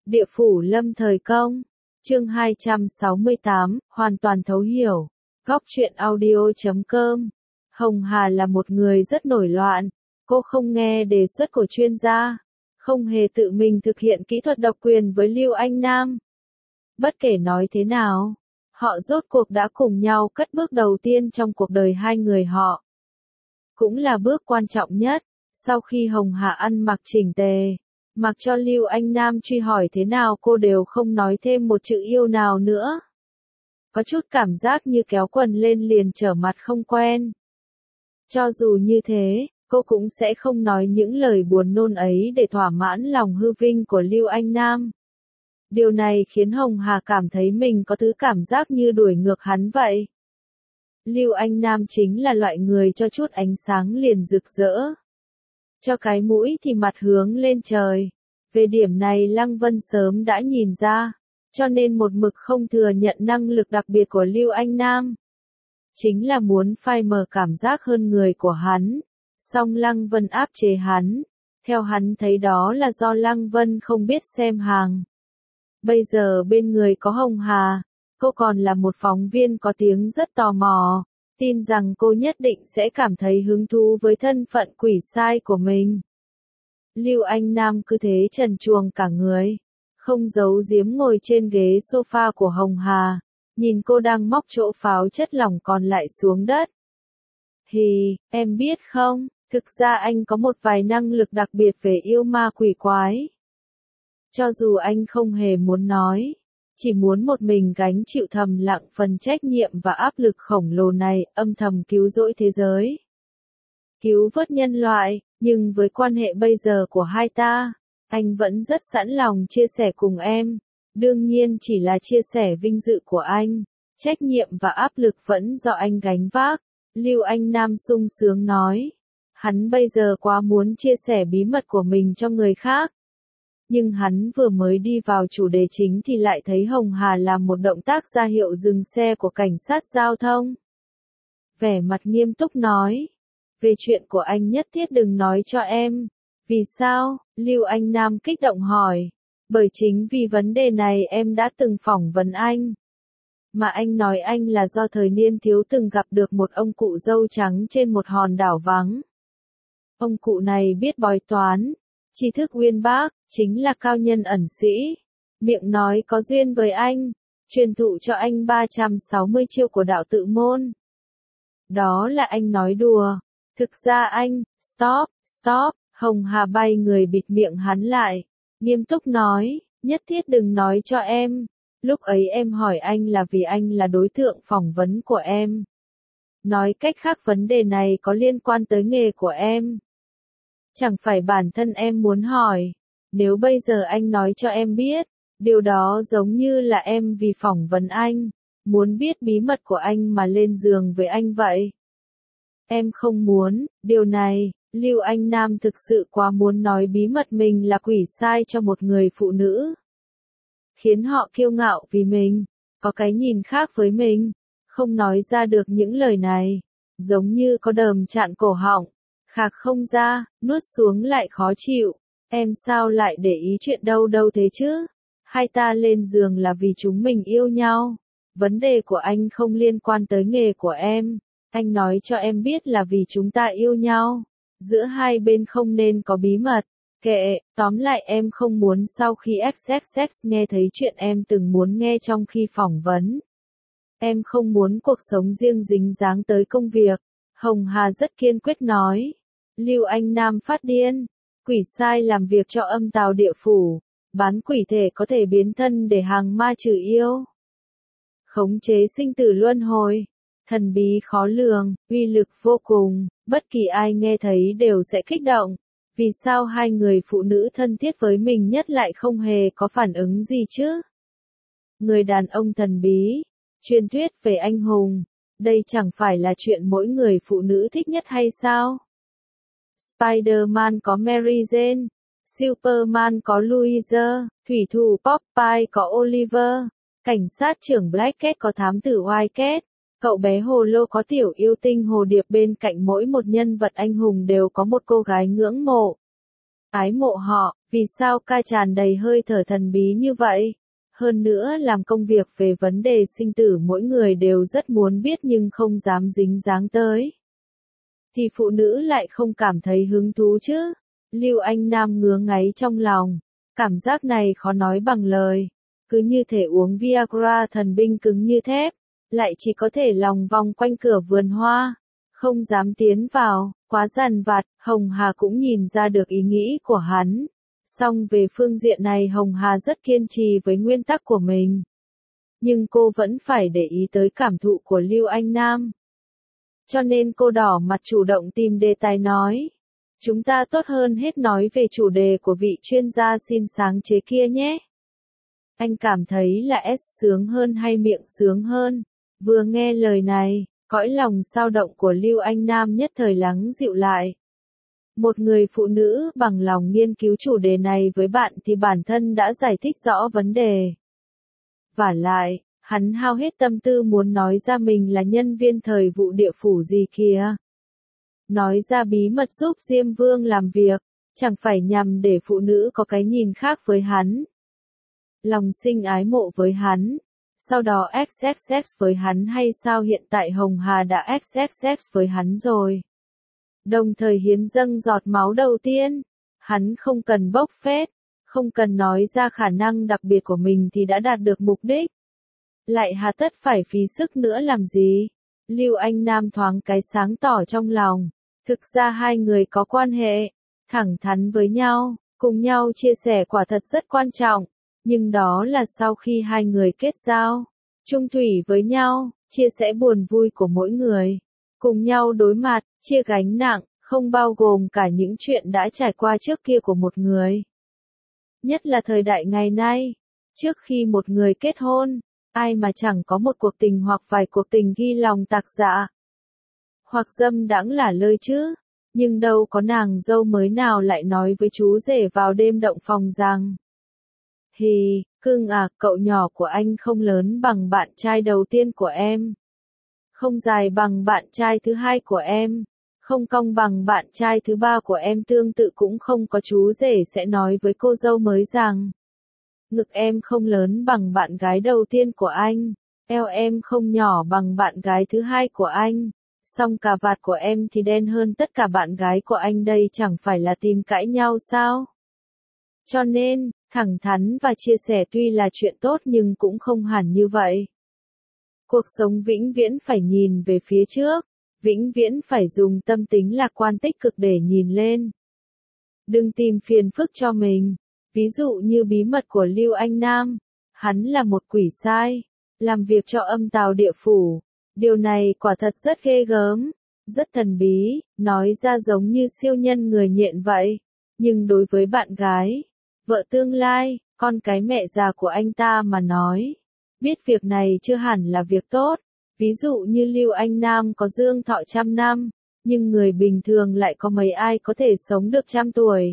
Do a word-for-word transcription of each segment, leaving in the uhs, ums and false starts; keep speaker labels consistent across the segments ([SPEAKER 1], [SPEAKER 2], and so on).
[SPEAKER 1] Địa phủ lâm thời công. Chương hai trăm sáu mươi tám, hoàn toàn thấu hiểu. Góc truyện audio chấm com. Hồng Hà là một người rất nổi loạn. Cô không nghe đề xuất của chuyên gia. Không hề tự mình thực hiện kỹ thuật độc quyền với Lưu Anh Nam. Bất kể nói thế nào, họ rốt cuộc đã cùng nhau cất bước đầu tiên trong cuộc đời hai người họ. Cũng là bước quan trọng nhất. Sau khi Hồng Hà ăn mặc chỉnh tề, mặc cho Lưu Anh Nam truy hỏi thế nào cô đều không nói thêm một chữ yêu nào nữa. Có chút cảm giác như kéo quần lên liền trở mặt không quen. Cho dù như thế, cô cũng sẽ không nói những lời buồn nôn ấy để thỏa mãn lòng hư vinh của Lưu Anh Nam. Điều này khiến Hồng Hà cảm thấy mình có thứ cảm giác như đuổi ngược hắn vậy. Lưu Anh Nam chính là loại người cho chút ánh sáng liền rực rỡ. Cho cái mũi thì mặt hướng lên trời. Về điểm này Lăng Vân sớm đã nhìn ra, cho nên một mực không thừa nhận năng lực đặc biệt của Lưu Anh Nam. Chính là muốn phai mờ cảm giác hơn người của hắn. Song Lăng Vân áp chế hắn. Theo hắn thấy đó là do Lăng Vân không biết xem hàng. Bây giờ bên người có Hồng Hà, cô còn là một phóng viên có tiếng rất tò mò, tin rằng cô nhất định sẽ cảm thấy hứng thú với thân phận quỷ sai của mình. Lưu Anh Nam cứ thế trần truồng cả người, không giấu giếm ngồi trên ghế sofa của Hồng Hà, nhìn cô đang móc chỗ pháo chất lỏng còn lại xuống đất. Hì, em biết không, thực ra anh có một vài năng lực đặc biệt về yêu ma quỷ quái. Cho dù anh không hề muốn nói, chỉ muốn một mình gánh chịu thầm lặng phần trách nhiệm và áp lực khổng lồ này, âm thầm cứu rỗi thế giới. Cứu vớt nhân loại, nhưng với quan hệ bây giờ của hai ta, anh vẫn rất sẵn lòng chia sẻ cùng em. Đương nhiên chỉ là chia sẻ vinh dự của anh, trách nhiệm và áp lực vẫn do anh gánh vác. Lưu Anh Nam sung sướng nói. Hắn bây giờ quá muốn chia sẻ bí mật của mình cho người khác. Nhưng hắn vừa mới đi vào chủ đề chính thì lại thấy Hồng Hà làm một động tác ra hiệu dừng xe của cảnh sát giao thông. Vẻ mặt nghiêm túc nói. Về chuyện của anh nhất thiết đừng nói cho em. Vì sao? Lưu Anh Nam kích động hỏi. Bởi chính vì vấn đề này em đã từng phỏng vấn anh. Mà anh nói anh là do thời niên thiếu từng gặp được một ông cụ râu trắng trên một hòn đảo vắng. Ông cụ này biết bói toán, tri thức uyên bác, chính là cao nhân ẩn sĩ. Miệng nói có duyên với anh, truyền thụ cho anh ba trăm sáu mươi chiêu của đạo tự môn. Đó là anh nói đùa. Thực ra anh, stop, stop, Hồng Hà bay người bịt miệng hắn lại. Nghiêm túc nói, nhất thiết đừng nói cho em. Lúc ấy em hỏi anh là vì anh là đối tượng phỏng vấn của em. Nói cách khác vấn đề này có liên quan tới nghề của em. Chẳng phải bản thân em muốn hỏi. Nếu bây giờ anh nói cho em biết, điều đó giống như là em vì phỏng vấn anh, muốn biết bí mật của anh mà lên giường với anh vậy. Em không muốn, điều này, Lưu Anh Nam thực sự quá muốn nói bí mật mình là quỷ sai cho một người phụ nữ. Khiến họ kiêu ngạo vì mình, có cái nhìn khác với mình, không nói ra được những lời này, giống như có đờm chặn cổ họng, khạc không ra, nuốt xuống lại khó chịu. Em sao lại để ý chuyện đâu đâu thế chứ? Hai ta lên giường là vì chúng mình yêu nhau. Vấn đề của anh không liên quan tới nghề của em. Anh nói cho em biết là vì chúng ta yêu nhau. Giữa hai bên không nên có bí mật. Kệ, tóm lại em không muốn sau khi ích ích ích nghe thấy chuyện em từng muốn nghe trong khi phỏng vấn. Em không muốn cuộc sống riêng dính dáng tới công việc. Hồng Hà rất kiên quyết nói. Lưu Anh Nam phát điên. Quỷ sai làm việc cho âm tào địa phủ. Bán quỷ thể có thể biến thân để hàng ma trừ yêu. Khống chế sinh tử luân hồi. Thần bí khó lường, uy lực vô cùng. Bất kỳ ai nghe thấy đều sẽ kích động. Vì sao hai người phụ nữ thân thiết với mình nhất lại không hề có phản ứng gì chứ? Người đàn ông thần bí. Truyền thuyết về anh hùng. Đây chẳng phải là chuyện mỗi người phụ nữ thích nhất hay sao? Spider-Man có Mary Jane, Superman có Louisa, thủy thủ Popeye có Oliver, cảnh sát trưởng Black Cat có thám tử White Cat, cậu bé hồ lô có tiểu yêu tinh hồ điệp, bên cạnh mỗi một nhân vật anh hùng đều có một cô gái ngưỡng mộ. Ái mộ họ, vì sao ca tràn đầy hơi thở thần bí như vậy? Hơn nữa làm công việc về vấn đề sinh tử mỗi người đều rất muốn biết nhưng không dám dính dáng tới. Thì phụ nữ lại không cảm thấy hứng thú chứ? Lưu Anh Nam ngứa ngáy trong lòng. Cảm giác này khó nói bằng lời. Cứ như thể uống Viagra thần binh cứng như thép. Lại chỉ có thể lòng vòng quanh cửa vườn hoa. Không dám tiến vào, quá dằn vặt, Hồng Hà cũng nhìn ra được ý nghĩ của hắn. Song về phương diện này Hồng Hà rất kiên trì với nguyên tắc của mình. Nhưng cô vẫn phải để ý tới cảm thụ của Lưu Anh Nam. Cho nên cô đỏ mặt chủ động tìm đề tài nói. Chúng ta tốt hơn hết nói về chủ đề của vị chuyên gia xin sáng chế kia nhé. Anh cảm thấy là S sướng hơn hay miệng sướng hơn? Vừa nghe lời này, cõi lòng sao động của Lưu Anh Nam nhất thời lắng dịu lại. Một người phụ nữ bằng lòng nghiên cứu chủ đề này với bạn thì bản thân đã giải thích rõ vấn đề. Vả lại, hắn hao hết tâm tư muốn nói ra mình là nhân viên thời vụ địa phủ gì kìa. Nói ra bí mật giúp Diêm Vương làm việc, chẳng phải nhằm để phụ nữ có cái nhìn khác với hắn. Lòng sinh ái mộ với hắn, sau đó ích ích ích với hắn hay sao? Hiện tại Hồng Hà đã ích ích ích với hắn rồi. Đồng thời hiến dâng giọt máu đầu tiên, hắn không cần bốc phét, không cần nói ra khả năng đặc biệt của mình thì đã đạt được mục đích. Lại hà tất phải phí sức nữa làm gì? Lưu Anh Nam thoáng cái sáng tỏ trong lòng. Thực ra hai người có quan hệ, thẳng thắn với nhau, cùng nhau chia sẻ quả thật rất quan trọng. Nhưng đó là sau khi hai người kết giao, chung thủy với nhau, chia sẻ buồn vui của mỗi người. Cùng nhau đối mặt, chia gánh nặng, không bao gồm cả những chuyện đã trải qua trước kia của một người. Nhất là thời đại ngày nay, trước khi một người kết hôn, ai mà chẳng có một cuộc tình hoặc vài cuộc tình ghi lòng tạc dạ. Hoặc dâm đãng lả lơi chứ, nhưng đâu có nàng dâu mới nào lại nói với chú rể vào đêm động phòng rằng: Hì, cưng à, cậu nhỏ của anh không lớn bằng bạn trai đầu tiên của em. Không dài bằng bạn trai thứ hai của em. Không cong bằng bạn trai thứ ba của em. Tương tự cũng không có chú rể sẽ nói với cô dâu mới rằng: Ngực em không lớn bằng bạn gái đầu tiên của anh. Eo em không nhỏ bằng bạn gái thứ hai của anh. Song cà vạt của em thì đen hơn tất cả bạn gái của anh. Đây chẳng phải là tìm cãi nhau sao? Cho nên, thẳng thắn và chia sẻ tuy là chuyện tốt nhưng cũng không hẳn như vậy. Cuộc sống vĩnh viễn phải nhìn về phía trước, vĩnh viễn phải dùng tâm tính lạc quan tích cực để nhìn lên. Đừng tìm phiền phức cho mình. Ví dụ như bí mật của Lưu Anh Nam, hắn là một quỷ sai, làm việc cho âm tào địa phủ. Điều này quả thật rất ghê gớm, rất thần bí, nói ra giống như siêu nhân người nhện vậy. Nhưng đối với bạn gái, vợ tương lai, con cái mẹ già của anh ta mà nói, biết việc này chưa hẳn là việc tốt. Ví dụ như Lưu Anh Nam có dương thọ trăm năm, nhưng người bình thường lại có mấy ai có thể sống được trăm tuổi.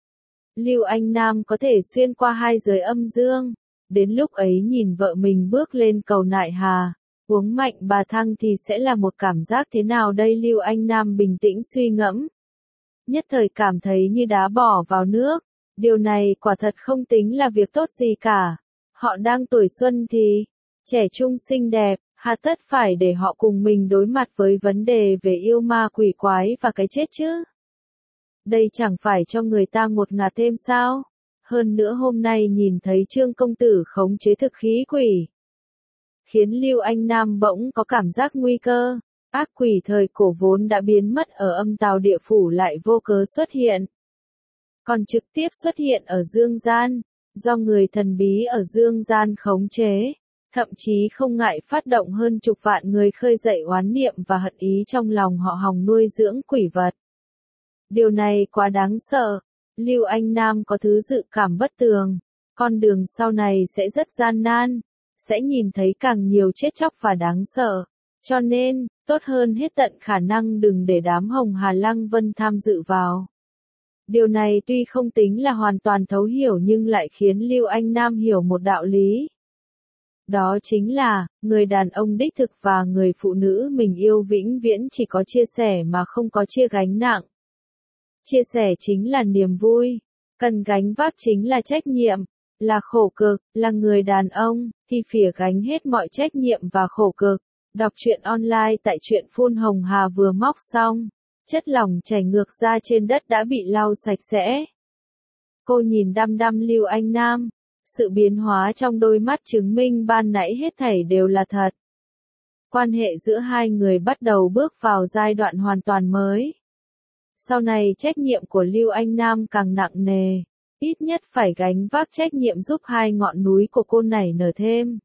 [SPEAKER 1] Lưu Anh Nam có thể xuyên qua hai giới âm dương, đến lúc ấy nhìn vợ mình bước lên cầu nại hà, uống mạnh bà thăng thì sẽ là một cảm giác thế nào đây? Lưu Anh Nam bình tĩnh suy ngẫm, nhất thời cảm thấy như đá bỏ vào nước. Điều này quả thật không tính là việc tốt gì cả. Họ đang tuổi xuân thì trẻ trung xinh đẹp, hà tất phải để họ cùng mình đối mặt với vấn đề về yêu ma quỷ quái và cái chết chứ? Đây chẳng phải cho người ta ngột ngạt thêm sao? Hơn nữa hôm nay nhìn thấy Trương công tử khống chế thực khí quỷ, khiến Lưu Anh Nam bỗng có cảm giác nguy cơ. Ác quỷ thời cổ vốn đã biến mất ở âm tào địa phủ lại vô cớ xuất hiện. Còn trực tiếp xuất hiện ở dương gian, do người thần bí ở dương gian khống chế, thậm chí không ngại phát động hơn chục vạn người khơi dậy oán niệm và hận ý trong lòng họ hòng nuôi dưỡng quỷ vật. Điều này quá đáng sợ. Lưu Anh Nam có thứ dự cảm bất tường, con đường sau này sẽ rất gian nan, sẽ nhìn thấy càng nhiều chết chóc và đáng sợ. Cho nên, tốt hơn hết tận khả năng đừng để đám Hồng Hà Lăng Vân tham dự vào. Điều này tuy không tính là hoàn toàn thấu hiểu nhưng lại khiến Lưu Anh Nam hiểu một đạo lý. Đó chính là, người đàn ông đích thực và người phụ nữ mình yêu vĩnh viễn chỉ có chia sẻ mà không có chia gánh nặng. Chia sẻ chính là niềm vui, cần gánh vác chính là trách nhiệm, là khổ cực, là người đàn ông, thì phìa gánh hết mọi trách nhiệm và khổ cực. Đọc truyện online tại truyện phun Hồng Hà vừa móc xong, chất lỏng chảy ngược ra trên đất đã bị lau sạch sẽ. Cô nhìn đăm đăm Lưu Anh Nam, sự biến hóa trong đôi mắt chứng minh ban nãy hết thảy đều là thật. Quan hệ giữa hai người bắt đầu bước vào giai đoạn hoàn toàn mới. Sau này trách nhiệm của Lưu Anh Nam càng nặng nề, ít nhất phải gánh vác trách nhiệm giúp hai ngọn núi của cô nảy nở thêm.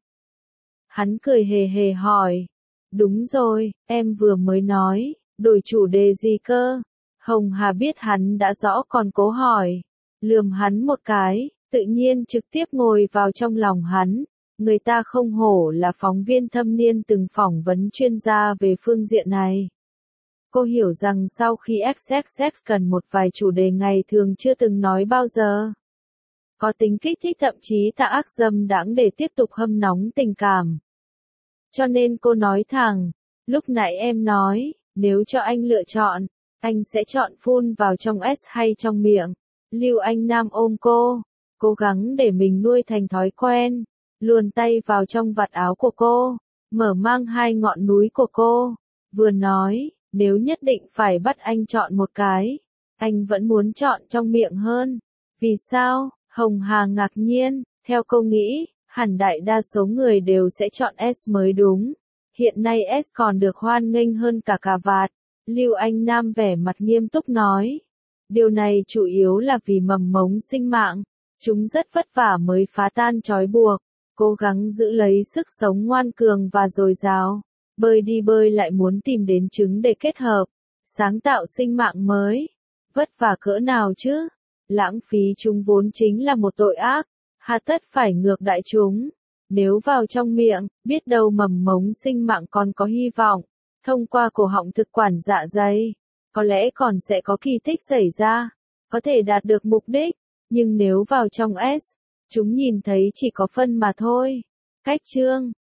[SPEAKER 1] Hắn cười hề hề hỏi, đúng rồi, em vừa mới nói, đổi chủ đề gì cơ? Hồng Hà biết hắn đã rõ còn cố hỏi, lườm hắn một cái, tự nhiên trực tiếp ngồi vào trong lòng hắn. Người ta không hổ là phóng viên thâm niên từng phỏng vấn chuyên gia về phương diện này. Cô hiểu rằng sau khi ích ích ích cần một vài chủ đề ngày thường chưa từng nói bao giờ. Có tính kích thích thậm chí tạo ác dâm đãng để tiếp tục hâm nóng tình cảm. Cho nên cô nói thẳng, lúc nãy em nói, nếu cho anh lựa chọn, anh sẽ chọn phun vào trong S hay trong miệng. Lưu Anh Nam ôm cô, cố gắng để mình nuôi thành thói quen, luồn tay vào trong vạt áo của cô, mở mang hai ngọn núi của cô, vừa nói, nếu nhất định phải bắt anh chọn một cái, anh vẫn muốn chọn trong miệng hơn. Vì sao? Hồng Hà ngạc nhiên, theo cô nghĩ, hẳn đại đa số người đều sẽ chọn S mới đúng. Hiện nay S còn được hoan nghênh hơn cả cà vạt. Lưu Anh Nam vẻ mặt nghiêm túc nói. Điều này chủ yếu là vì mầm mống sinh mạng. Chúng rất vất vả mới phá tan trói buộc, cố gắng giữ lấy sức sống ngoan cường và dồi dào. Bơi đi bơi lại muốn tìm đến trứng để kết hợp, sáng tạo sinh mạng mới. Vất vả cỡ nào chứ? Lãng phí chúng vốn chính là một tội ác, hà tất phải ngược đãi chúng. Nếu vào trong miệng, biết đâu mầm mống sinh mạng còn có hy vọng, thông qua cổ họng thực quản dạ dày, có lẽ còn sẽ có kỳ tích xảy ra, có thể đạt được mục đích, nhưng nếu vào trong S, chúng nhìn thấy chỉ có phân mà thôi. Cách chương